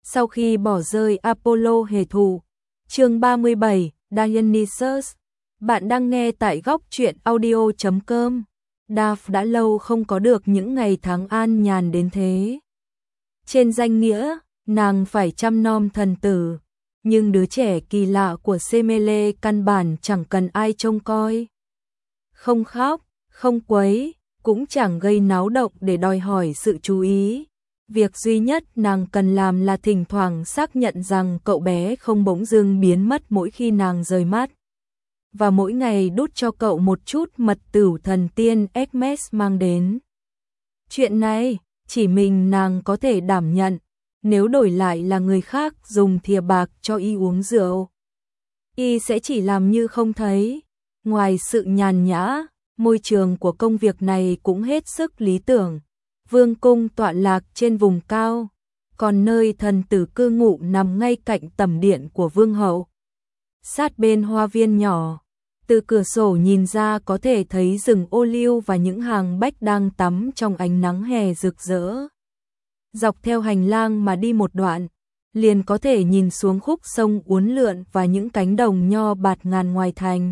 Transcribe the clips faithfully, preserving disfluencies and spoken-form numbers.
Sau khi bỏ rơi Apollo hề thù. Chương ba mươi bảy, Dionysus. Bạn đang nghe tại góc truyện audio chấm com. Daph đã lâu không có được những ngày tháng an nhàn đến thế. Trên danh nghĩa, nàng phải chăm nom thần tử, nhưng đứa trẻ kỳ lạ của Semele căn bản chẳng cần ai trông coi. Không khóc, không quấy, cũng chẳng gây náo động để đòi hỏi sự chú ý. Việc duy nhất nàng cần làm là thỉnh thoảng xác nhận rằng cậu bé không bỗng dưng biến mất mỗi khi nàng rời mắt. Và mỗi ngày đút cho cậu một chút mật tửu thần tiên Hermes mang đến. Chuyện này, chỉ mình nàng có thể đảm nhận, nếu đổi lại là người khác dùng thìa bạc cho y uống rượu, y sẽ chỉ làm như không thấy. Ngoài sự nhàn nhã, môi trường của công việc này cũng hết sức lý tưởng. Vương cung tọa lạc trên vùng cao, còn nơi thần tử cư ngụ nằm ngay cạnh tẩm điện của vương hậu. Sát bên hoa viên nhỏ, từ cửa sổ nhìn ra có thể thấy rừng ô liu và những hàng bách đang tắm trong ánh nắng hè rực rỡ. Dọc theo hành lang mà đi một đoạn, liền có thể nhìn xuống khúc sông uốn lượn và những cánh đồng nho bạt ngàn ngoài thành.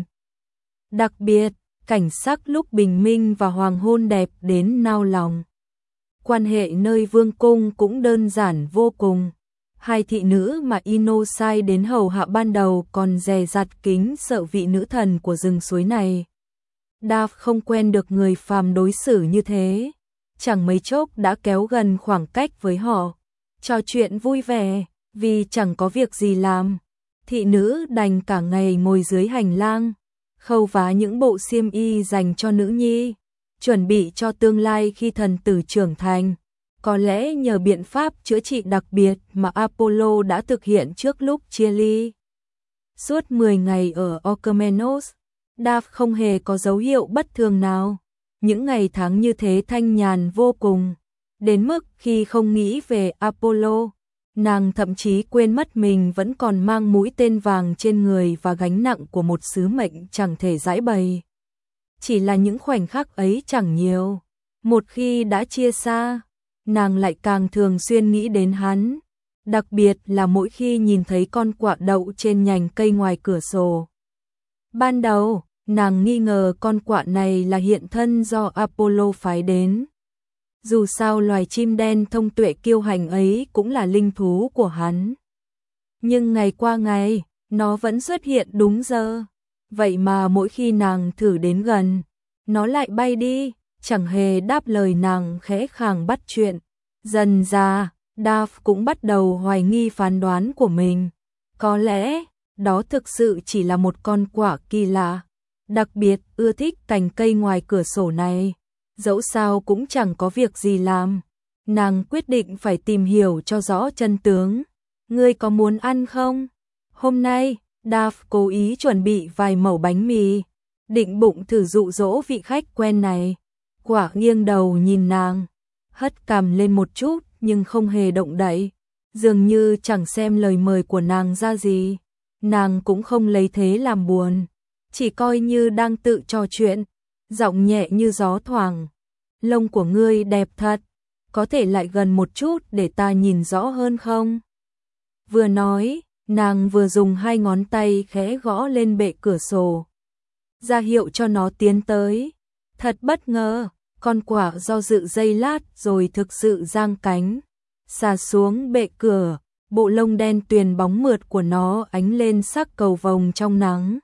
Đặc biệt, cảnh sắc lúc bình minh và hoàng hôn đẹp đến nao lòng. Quan hệ nơi vương cung cũng đơn giản vô cùng. Hai thị nữ mà Ino sai đến hầu hạ ban đầu còn dè dặt kính sợ vị nữ thần của rừng suối này. Daph không quen được người phàm đối xử như thế, chẳng mấy chốc đã kéo gần khoảng cách với họ, trò chuyện vui vẻ, vì chẳng có việc gì làm. Thị nữ đành cả ngày ngồi dưới hành lang, khâu vá những bộ xiêm y dành cho nữ nhi, chuẩn bị cho tương lai khi thần tử trưởng thành. Có lẽ nhờ biện pháp chữa trị đặc biệt mà Apollo đã thực hiện trước lúc chia ly. Suốt mười ngày ở Orchomenos, Daph không hề có dấu hiệu bất thường nào. Những ngày tháng như thế thanh nhàn vô cùng, đến mức khi không nghĩ về Apollo, nàng thậm chí quên mất mình vẫn còn mang mũi tên vàng trên người và gánh nặng của một sứ mệnh chẳng thể giãi bày. Chỉ là những khoảnh khắc ấy chẳng nhiều, một khi đã chia xa, nàng lại càng thường xuyên nghĩ đến hắn, đặc biệt là mỗi khi nhìn thấy con quạ đậu trên nhành cây ngoài cửa sổ. Ban đầu, nàng nghi ngờ con quạ này là hiện thân do Apollo phái đến. Dù sao loài chim đen thông tuệ kiêu hành ấy cũng là linh thú của hắn. Nhưng ngày qua ngày, nó vẫn xuất hiện đúng giờ. Vậy mà mỗi khi nàng thử đến gần, nó lại bay đi, chẳng hề đáp lời nàng khẽ khàng bắt chuyện. Dần ra, Daph cũng bắt đầu hoài nghi phán đoán của mình. Có lẽ, đó thực sự chỉ là một con quạ kỳ lạ, đặc biệt ưa thích cành cây ngoài cửa sổ này. Dẫu sao cũng chẳng có việc gì làm, nàng quyết định phải tìm hiểu cho rõ chân tướng. Ngươi có muốn ăn không? Hôm nay, Daph cố ý chuẩn bị vài mẩu bánh mì, định bụng thử dụ dỗ vị khách quen này. Quả nghiêng đầu nhìn nàng, hất cằm lên một chút nhưng không hề động đậy, dường như chẳng xem lời mời của nàng ra gì. Nàng cũng không lấy thế làm buồn, chỉ coi như đang tự trò chuyện, giọng nhẹ như gió thoảng. Lông của ngươi đẹp thật, có thể lại gần một chút để ta nhìn rõ hơn không? Vừa nói, nàng vừa dùng hai ngón tay khẽ gõ lên bệ cửa sổ, ra hiệu cho nó tiến tới. Thật bất ngờ, con quạ do dự giây lát rồi thực sự giang cánh, xà xuống bệ cửa, bộ lông đen tuyền bóng mượt của nó ánh lên sắc cầu vồng trong nắng.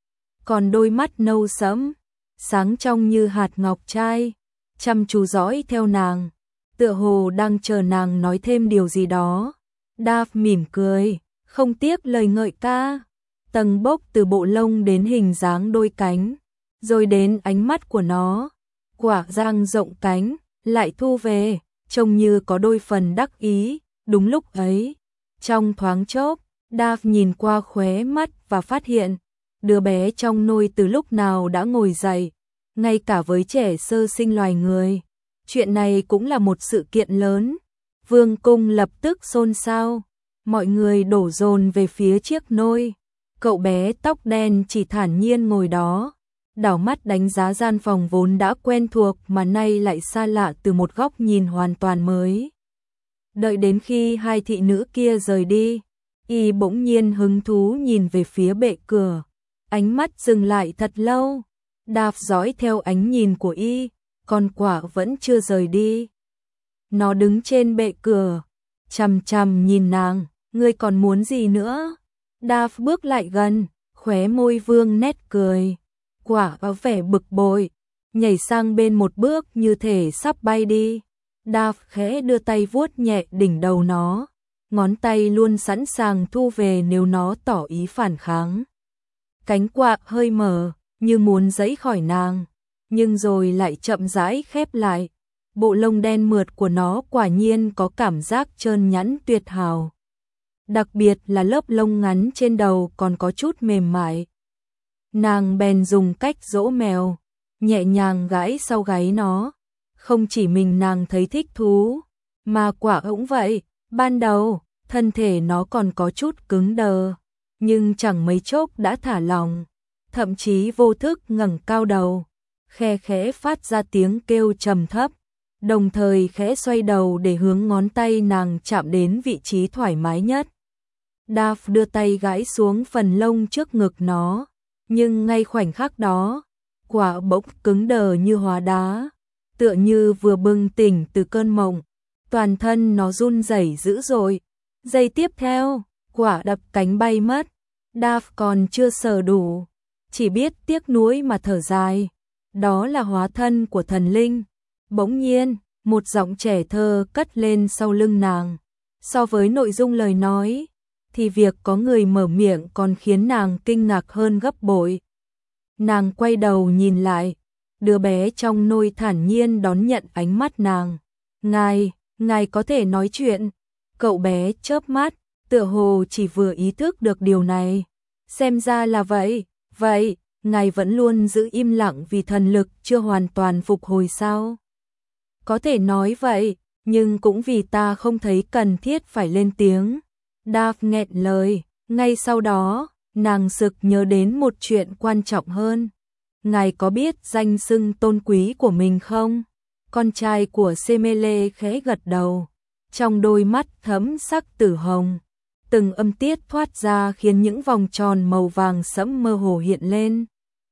Còn đôi mắt nâu sẫm, sáng trong như hạt ngọc trai, chăm chú dõi theo nàng, tựa hồ đang chờ nàng nói thêm điều gì đó. Daph mỉm cười, không tiếc lời ngợi ca, tầng bốc từ bộ lông đến hình dáng đôi cánh, rồi đến ánh mắt của nó. Quả giang rộng cánh, lại thu về, trông như có đôi phần đắc ý. Đúng lúc ấy, trong thoáng chốc, Daph nhìn qua khóe mắt và phát hiện, đứa bé trong nôi từ lúc nào đã ngồi dậy. Ngay cả với trẻ sơ sinh loài người, chuyện này cũng là một sự kiện lớn. Vương cung lập tức xôn xao, mọi người đổ dồn về phía chiếc nôi. Cậu bé tóc đen chỉ thản nhiên ngồi đó, đảo mắt đánh giá gian phòng vốn đã quen thuộc mà nay lại xa lạ từ một góc nhìn hoàn toàn mới. Đợi đến khi hai thị nữ kia rời đi, y bỗng nhiên hứng thú nhìn về phía bệ cửa, ánh mắt dừng lại thật lâu. Đạp dõi theo ánh nhìn của y, con quạ vẫn chưa rời đi. Nó đứng trên bệ cửa, chằm chằm nhìn nàng, ngươi còn muốn gì nữa? Đạp bước lại gần, khóe môi vương nét cười. Quả có vẻ bực bội, nhảy sang bên một bước như thể sắp bay đi. Đạp khẽ đưa tay vuốt nhẹ đỉnh đầu nó, ngón tay luôn sẵn sàng thu về nếu nó tỏ ý phản kháng. Cánh quạ hơi mở, như muốn giãy khỏi nàng, nhưng rồi lại chậm rãi khép lại. Bộ lông đen mượt của nó quả nhiên có cảm giác trơn nhẵn tuyệt hảo. Đặc biệt là lớp lông ngắn trên đầu còn có chút mềm mại. Nàng bèn dùng cách dỗ mèo, nhẹ nhàng gãi sau gáy nó. Không chỉ mình nàng thấy thích thú, mà quả cũng vậy. Ban đầu, thân thể nó còn có chút cứng đờ, nhưng chẳng mấy chốc đã thả lỏng, thậm chí vô thức ngẩng cao đầu, khe khẽ phát ra tiếng kêu trầm thấp, đồng thời khẽ xoay đầu để hướng ngón tay nàng chạm đến vị trí thoải mái nhất. Đạp đưa tay gãi xuống phần lông trước ngực nó, nhưng ngay khoảnh khắc đó, quả bỗng cứng đờ như hóa đá, tựa như vừa bừng tỉnh từ cơn mộng, toàn thân nó run rẩy dữ dội. Giây tiếp theo, quả đập cánh bay mất. Đạp còn chưa sờ đủ, chỉ biết tiếc nuối mà thở dài. Đó là hóa thân của thần linh. Bỗng nhiên, một giọng trẻ thơ cất lên sau lưng nàng. So với nội dung lời nói, thì việc có người mở miệng còn khiến nàng kinh ngạc hơn gấp bội. Nàng quay đầu nhìn lại, đứa bé trong nôi thản nhiên đón nhận ánh mắt nàng. Ngài, ngài có thể nói chuyện. Cậu bé chớp mắt, tựa hồ chỉ vừa ý thức được điều này. Xem ra là vậy, vậy, ngài vẫn luôn giữ im lặng vì thần lực chưa hoàn toàn phục hồi sao? Có thể nói vậy, nhưng cũng vì ta không thấy cần thiết phải lên tiếng. Đạp nghẹn lời, ngay sau đó, nàng sực nhớ đến một chuyện quan trọng hơn. Ngài có biết danh xưng tôn quý của mình không? Con trai của Semele khẽ gật đầu, trong đôi mắt thấm sắc tử hồng. Từng âm tiết thoát ra khiến những vòng tròn màu vàng sẫm mơ hồ hiện lên.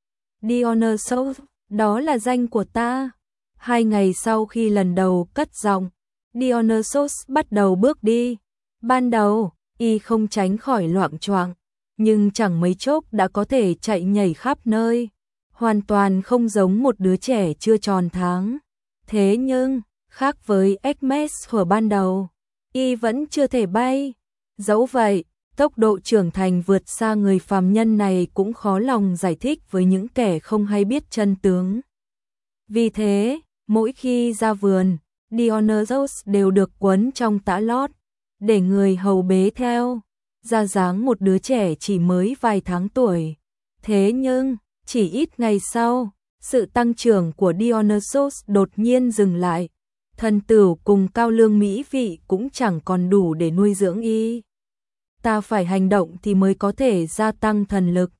Dionysos, đó là danh của ta. Hai ngày sau khi lần đầu cất giọng, Dionysos bắt đầu bước đi. Ban đầu, y không tránh khỏi loạng choạng, nhưng chẳng mấy chốc đã có thể chạy nhảy khắp nơi, hoàn toàn không giống một đứa trẻ chưa tròn tháng. Thế nhưng, khác với Hermes hồi ban đầu, y vẫn chưa thể bay. Dẫu vậy, tốc độ trưởng thành vượt xa người phàm nhân này cũng khó lòng giải thích với những kẻ không hay biết chân tướng. Vì thế, mỗi khi ra vườn, Dionysos đều được quấn trong tã lót, để người hầu bế theo, ra dáng một đứa trẻ chỉ mới vài tháng tuổi. Thế nhưng, chỉ ít ngày sau, sự tăng trưởng của Dionysos đột nhiên dừng lại. Thần tửu cùng cao lương mỹ vị cũng chẳng còn đủ để nuôi dưỡng y. Ta phải hành động thì mới có thể gia tăng thần lực.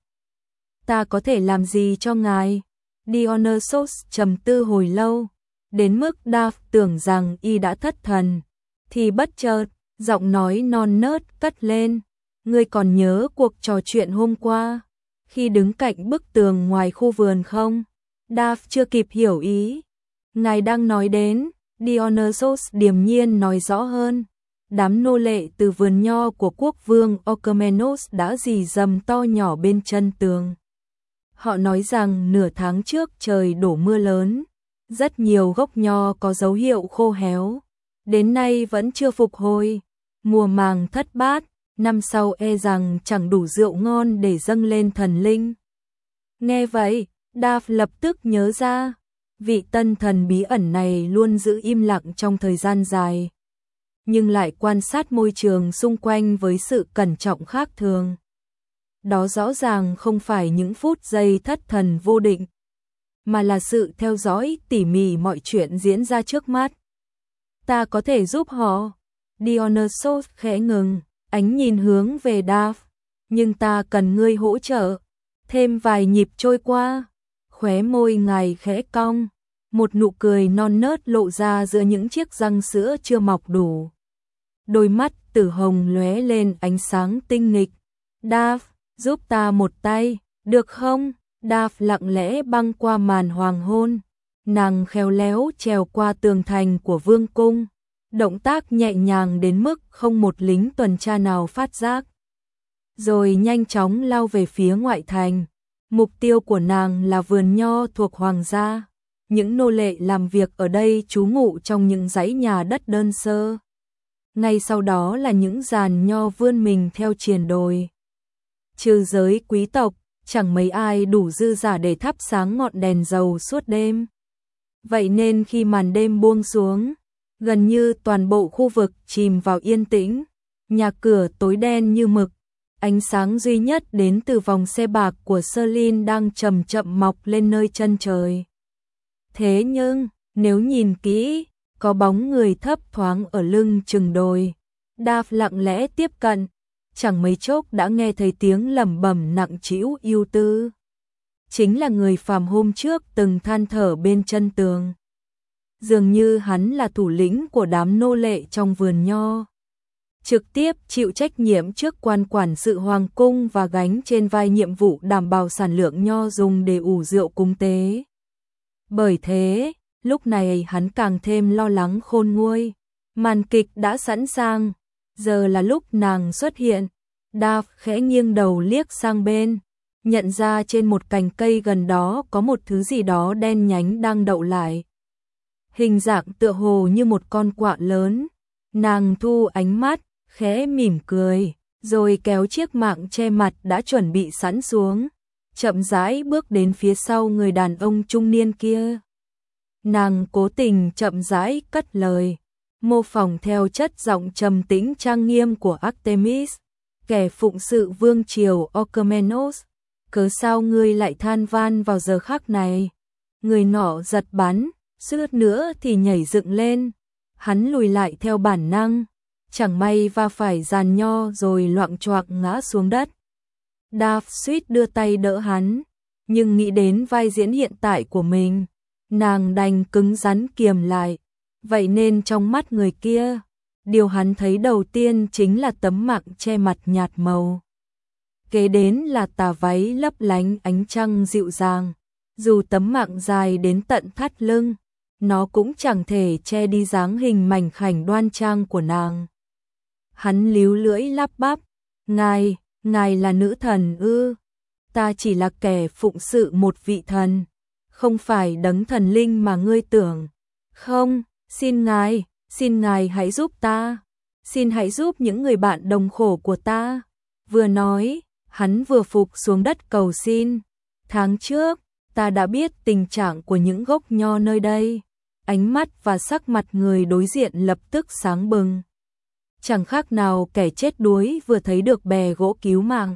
Ta có thể làm gì cho ngài? Dionysos trầm tư hồi lâu, đến mức Đạp tưởng rằng y đã thất thần, thì bất chợt, giọng nói non nớt cất lên. Ngươi còn nhớ cuộc trò chuyện hôm qua, khi đứng cạnh bức tường ngoài khu vườn không? Đạp chưa kịp hiểu ý. Ngài đang nói đến, Dionysos điềm nhiên nói rõ hơn. Đám nô lệ từ vườn nho của quốc vương Orchomenos đã rì rầm to nhỏ bên chân tường. Họ nói rằng nửa tháng trước trời đổ mưa lớn, rất nhiều gốc nho có dấu hiệu khô héo, đến nay vẫn chưa phục hồi. Mùa màng thất bát, năm sau e rằng chẳng đủ rượu ngon để dâng lên thần linh. Nghe vậy, Đạp lập tức nhớ ra, vị tân thần bí ẩn này luôn giữ im lặng trong thời gian dài, nhưng lại quan sát môi trường xung quanh với sự cẩn trọng khác thường. Đó rõ ràng không phải những phút giây thất thần vô định, mà là sự theo dõi tỉ mỉ mọi chuyện diễn ra trước mắt. Ta có thể giúp họ. Dionysos khẽ ngừng, ánh nhìn hướng về Đạp. Nhưng ta cần ngươi hỗ trợ. Thêm vài nhịp trôi qua, khóe môi ngài khẽ cong, một nụ cười non nớt lộ ra giữa những chiếc răng sữa chưa mọc đủ. đôi mắt tử hồng lóe lên ánh sáng tinh nghịch. Dav, giúp ta một tay, được không? Dav lặng lẽ băng qua màn hoàng hôn, nàng khéo léo trèo qua tường thành của vương cung, động tác nhẹ nhàng đến mức không một lính tuần tra nào phát giác. Rồi nhanh chóng lao về phía ngoại thành. Mục tiêu của nàng là vườn nho thuộc hoàng gia. Những nô lệ làm việc ở đây trú ngụ trong những dãy nhà đất đơn sơ. Ngay sau đó là những giàn nho vươn mình theo triền đồi. Trừ giới quý tộc, chẳng mấy ai đủ dư giả để thắp sáng ngọn đèn dầu suốt đêm. Vậy nên khi màn đêm buông xuống, gần như toàn bộ khu vực chìm vào yên tĩnh, nhà cửa tối đen như mực. Ánh sáng duy nhất đến từ vòng xe bạc của Serlin đang chậm chậm mọc lên nơi chân trời. Thế nhưng, nếu nhìn kỹ, có bóng người thấp thoáng ở lưng chừng đồi. Dav lặng lẽ tiếp cận, chẳng mấy chốc đã nghe thấy tiếng lẩm bẩm nặng trĩu ưu tư. Chính là người phàm hôm trước từng than thở bên chân tường. Dường như hắn là thủ lĩnh của đám nô lệ trong vườn nho, trực tiếp chịu trách nhiệm trước quan quản sự hoàng cung và gánh trên vai nhiệm vụ đảm bảo sản lượng nho dùng để ủ rượu cúng tế. Bởi thế, lúc này hắn càng thêm lo lắng khôn nguôi. Màn kịch đã sẵn sàng, giờ là lúc nàng xuất hiện. Dav khẽ nghiêng đầu liếc sang bên, nhận ra trên một cành cây gần đó có một thứ gì đó đen nhánh đang đậu lại. Hình dạng tựa hồ như một con quạ lớn. Nàng thu ánh mắt, khẽ mỉm cười, rồi kéo chiếc mạng che mặt đã chuẩn bị sẵn xuống, chậm rãi bước đến phía sau người đàn ông trung niên kia. Nàng cố tình chậm rãi cất lời, mô phỏng theo chất giọng trầm tĩnh trang nghiêm của Artemis, kẻ phụng sự vương triều Orchomenos. Cớ sao ngươi lại than van vào giờ khắc này? Người nọ giật bắn, suýt nữa thì nhảy dựng lên. Hắn lùi lại theo bản năng, chẳng may va phải giàn nho rồi loạng choạng ngã xuống đất. Dav suýt đưa tay đỡ hắn, nhưng nghĩ đến vai diễn hiện tại của mình, nàng đành cứng rắn kiềm lại. Vậy nên trong mắt người kia, điều hắn thấy đầu tiên chính là tấm mạng che mặt nhạt màu. Kế đến là tà váy lấp lánh ánh trăng dịu dàng. Dù tấm mạng dài đến tận thắt lưng, nó cũng chẳng thể che đi dáng hình mảnh khảnh đoan trang của nàng. Hắn líu lưỡi lắp bắp, ngài, ngài là nữ thần ư? Ta chỉ là kẻ phụng sự một vị thần, không phải đấng thần linh mà ngươi tưởng. Không, xin ngài, xin ngài hãy giúp ta, xin hãy giúp những người bạn đồng khổ của ta. Vừa nói, hắn vừa phục xuống đất cầu xin. Tháng trước, ta đã biết tình trạng của những gốc nho nơi đây. Ánh mắt và sắc mặt người đối diện lập tức sáng bừng. Chẳng khác nào kẻ chết đuối vừa thấy được bè gỗ cứu mạng.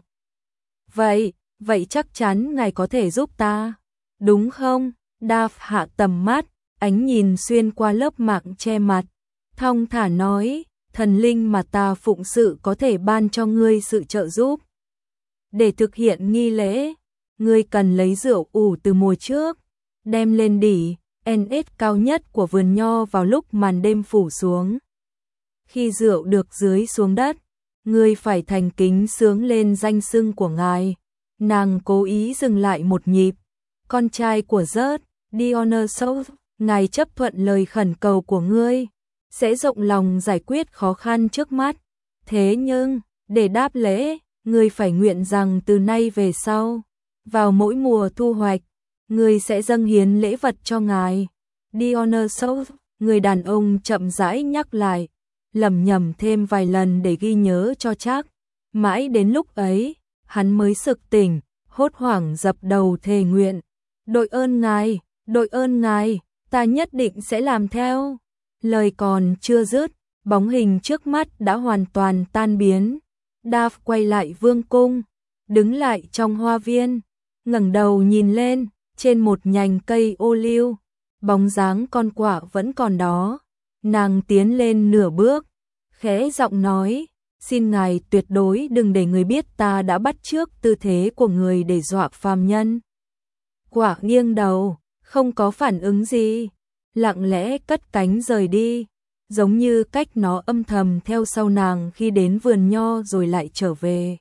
Vậy, vậy chắc chắn ngài có thể giúp ta, đúng không? Dav hạ tầm mắt, ánh nhìn xuyên qua lớp mạng che mặt, thong thả nói, thần linh mà ta phụng sự có thể ban cho ngươi sự trợ giúp. Để thực hiện nghi lễ, ngươi cần lấy rượu ủ từ mùa trước, đem lên đỉ en ét cao nhất của vườn nho vào lúc màn đêm phủ xuống. Khi rượu được dưới xuống đất, ngươi phải thành kính sướng lên danh xưng của ngài. Nàng cố ý dừng lại một nhịp. Con trai của Zeus, Dionysos, ngài chấp thuận lời khẩn cầu của ngươi, sẽ rộng lòng giải quyết khó khăn trước mắt. Thế nhưng, để đáp lễ, ngươi phải nguyện rằng từ nay về sau, vào mỗi mùa thu hoạch, ngươi sẽ dâng hiến lễ vật cho ngài. Dionysos, người đàn ông chậm rãi nhắc lại, lẩm nhẩm thêm vài lần để ghi nhớ cho chắc. Mãi đến lúc ấy, hắn mới sực tỉnh, hốt hoảng dập đầu thề nguyện. Đội ơn ngài, đội ơn ngài, ta nhất định sẽ làm theo. Lời còn chưa dứt, bóng hình trước mắt đã hoàn toàn tan biến. Dav quay lại vương cung, đứng lại trong hoa viên, ngẩng đầu nhìn lên, trên một nhành cây ô liu, bóng dáng con quạ vẫn còn đó. Nàng tiến lên nửa bước, khẽ giọng nói, xin ngài tuyệt đối đừng để người biết ta đã bắt chước tư thế của người để dọa phàm nhân. Quạ nghiêng đầu, không có phản ứng gì, lặng lẽ cất cánh rời đi. giống như cách nó âm thầm theo sau nàng khi đến vườn nho rồi lại trở về.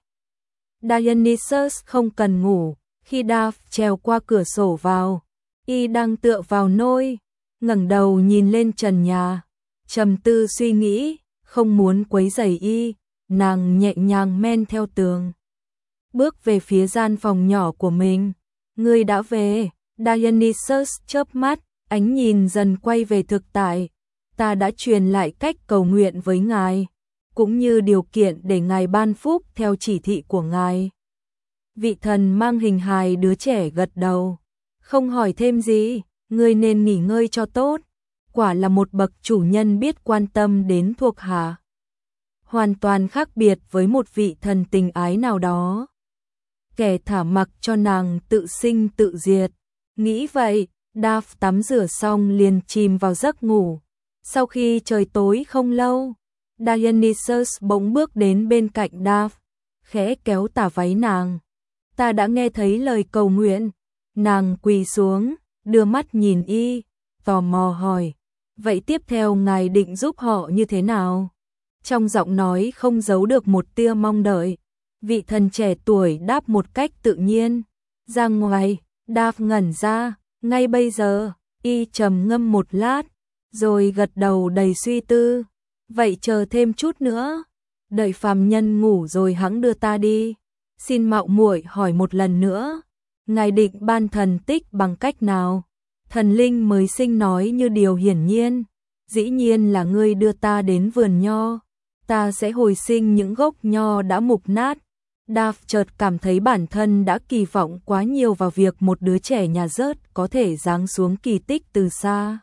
Dionysus không cần ngủ, khi Daphne trèo qua cửa sổ vào, y đang tựa vào nôi, ngẩng đầu nhìn lên trần nhà, trầm tư suy nghĩ, không muốn quấy rầy y, nàng nhẹ nhàng men theo tường, bước về phía gian phòng nhỏ của mình. Ngươi đã về, Dionysus chớp mắt, ánh nhìn dần quay về thực tại. Ta đã truyền lại cách cầu nguyện với ngài, cũng như điều kiện để ngài ban phúc theo chỉ thị của ngài. Vị thần mang hình hài đứa trẻ gật đầu, không hỏi thêm gì, ngươi nên nghỉ ngơi cho tốt, quả là một bậc chủ nhân biết quan tâm đến thuộc hạ. Hoàn toàn khác biệt với một vị thần tình ái nào đó. Kẻ thả mặc cho nàng tự sinh tự diệt. Nghĩ vậy, Daphne tắm rửa xong liền chìm vào giấc ngủ. Sau khi trời tối không lâu, Dionysus bỗng bước đến bên cạnh Daphne, khẽ kéo tà váy nàng. Ta đã nghe thấy lời cầu nguyện. Nàng quỳ xuống, đưa mắt nhìn y, tò mò hỏi, vậy tiếp theo ngài định giúp họ như thế nào? Trong giọng nói không giấu được một tia mong đợi. Vị thần trẻ tuổi đáp một cách tự nhiên. Ra ngoài, Daphne ngẩn ra, ngay bây giờ, y trầm ngâm một lát, rồi gật đầu đầy suy tư. Vậy chờ thêm chút nữa, đợi phàm nhân ngủ rồi hẵng đưa ta đi. Xin mạo muội hỏi một lần nữa, ngài định ban thần tích bằng cách nào? Thần linh mới sinh nói như điều hiển nhiên, dĩ nhiên là ngươi đưa ta đến vườn nho, ta sẽ hồi sinh những gốc nho đã mục nát. Daphne chợt cảm thấy bản thân đã kỳ vọng quá nhiều vào việc một đứa trẻ nhà rớt có thể giáng xuống kỳ tích từ xa.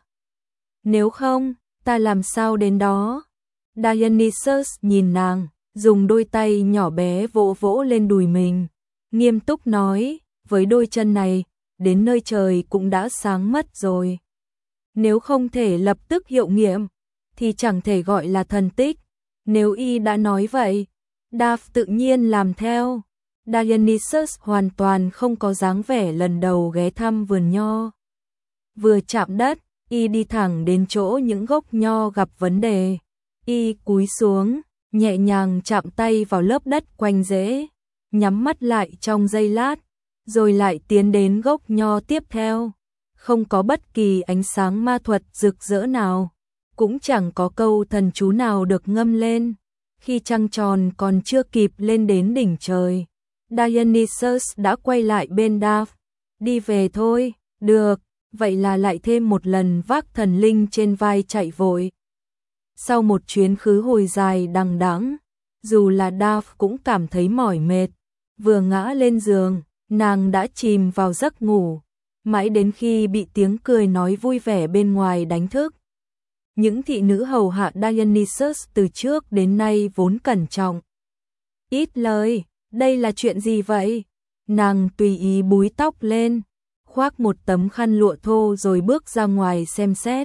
Nếu không, ta làm sao đến đó? Dionysus nhìn nàng, dùng đôi tay nhỏ bé vỗ vỗ lên đùi mình, nghiêm túc nói, với đôi chân này, đến nơi trời cũng đã sáng mất rồi. Nếu không thể lập tức hiệu nghiệm, thì chẳng thể gọi là thần tích. Nếu y đã nói vậy, Daphne tự nhiên làm theo. Dionysus hoàn toàn không có dáng vẻ lần đầu ghé thăm vườn nho. Vừa chạm đất, y đi thẳng đến chỗ những gốc nho gặp vấn đề. Y cúi xuống, nhẹ nhàng chạm tay vào lớp đất quanh rễ, nhắm mắt lại trong giây lát, rồi lại tiến đến gốc nho tiếp theo. Không có bất kỳ ánh sáng ma thuật rực rỡ nào, cũng chẳng có câu thần chú nào được ngâm lên. Khi trăng tròn còn chưa kịp lên đến đỉnh trời, Dionysus đã quay lại bên Daphne. Đi về thôi, được, vậy là lại thêm một lần vác thần linh trên vai chạy vội. Sau một chuyến khứ hồi dài đằng đẵng, dù là Daphne cũng cảm thấy mỏi mệt, vừa ngã lên giường, nàng đã chìm vào giấc ngủ, mãi đến khi bị tiếng cười nói vui vẻ bên ngoài đánh thức. Những thị nữ hầu hạ Dionysus từ trước đến nay vốn cẩn trọng, ít lời, đây là chuyện gì vậy? Nàng tùy ý búi tóc lên, khoác một tấm khăn lụa thô rồi bước ra ngoài xem xét.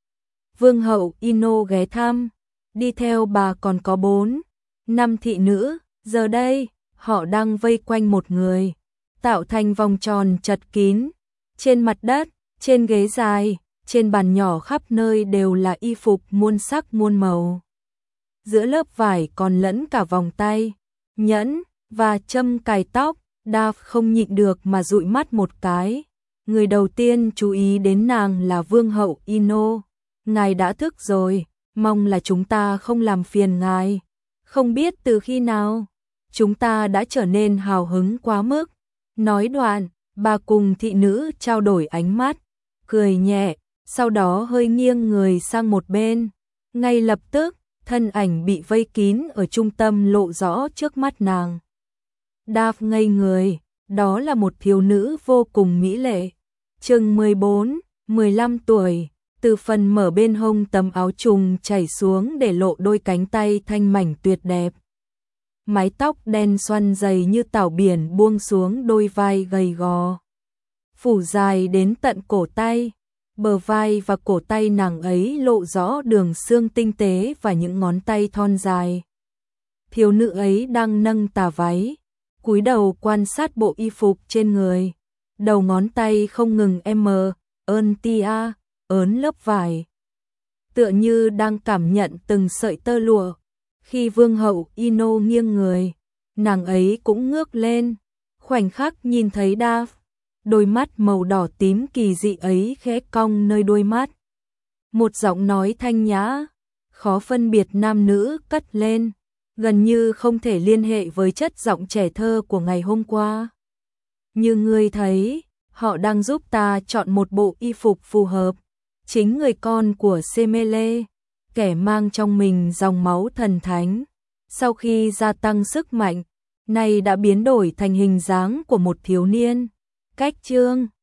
Vương hậu Ino ghé thăm, đi theo bà còn có bốn, năm thị nữ, giờ đây, họ đang vây quanh một người, tạo thành vòng tròn chật kín. Trên mặt đất, trên ghế dài, trên bàn nhỏ khắp nơi đều là y phục muôn sắc muôn màu. Giữa lớp vải còn lẫn cả vòng tay, nhẫn và châm cài tóc. Daphne không nhịn được mà dụi mắt một cái. Người đầu tiên chú ý đến nàng là Vương hậu Ino. Ngài đã thức rồi, mong là chúng ta không làm phiền ngài. Không biết từ khi nào, chúng ta đã trở nên hào hứng quá mức. Nói đoạn, bà cùng thị nữ trao đổi ánh mắt, cười nhẹ, sau đó hơi nghiêng người sang một bên. Ngay lập tức, thân ảnh bị vây kín ở trung tâm lộ rõ trước mắt nàng. Daphne ngây người, đó là một thiếu nữ vô cùng mỹ lệ, chừng mười bốn, mười lăm tuổi, từ phần mở bên hông tấm áo trùng chảy xuống để lộ đôi cánh tay thanh mảnh tuyệt đẹp. Mái tóc đen xoăn dày như tảo biển buông xuống đôi vai gầy gò, phủ dài đến tận cổ tay. Bờ vai và cổ tay nàng ấy lộ rõ đường xương tinh tế và những ngón tay thon dài. Thiếu nữ ấy đang nâng tà váy, cúi đầu quan sát bộ y phục trên người, đầu ngón tay không ngừng em ơn tia, ớn lớp vải. tựa như đang cảm nhận từng sợi tơ lụa. Khi vương hậu Ino nghiêng người, nàng ấy cũng ngước lên, khoảnh khắc nhìn thấy Dav, đôi mắt màu đỏ tím kỳ dị ấy khẽ cong nơi đôi mắt. Một giọng nói thanh nhã, khó phân biệt nam nữ cất lên, gần như không thể liên hệ với chất giọng trẻ thơ của ngày hôm qua. Như ngươi thấy, họ đang giúp ta chọn một bộ y phục phù hợp. Chính người con của Semele, kẻ mang trong mình dòng máu thần thánh, sau khi gia tăng sức mạnh, nay đã biến đổi thành hình dáng của một thiếu niên. Cách chương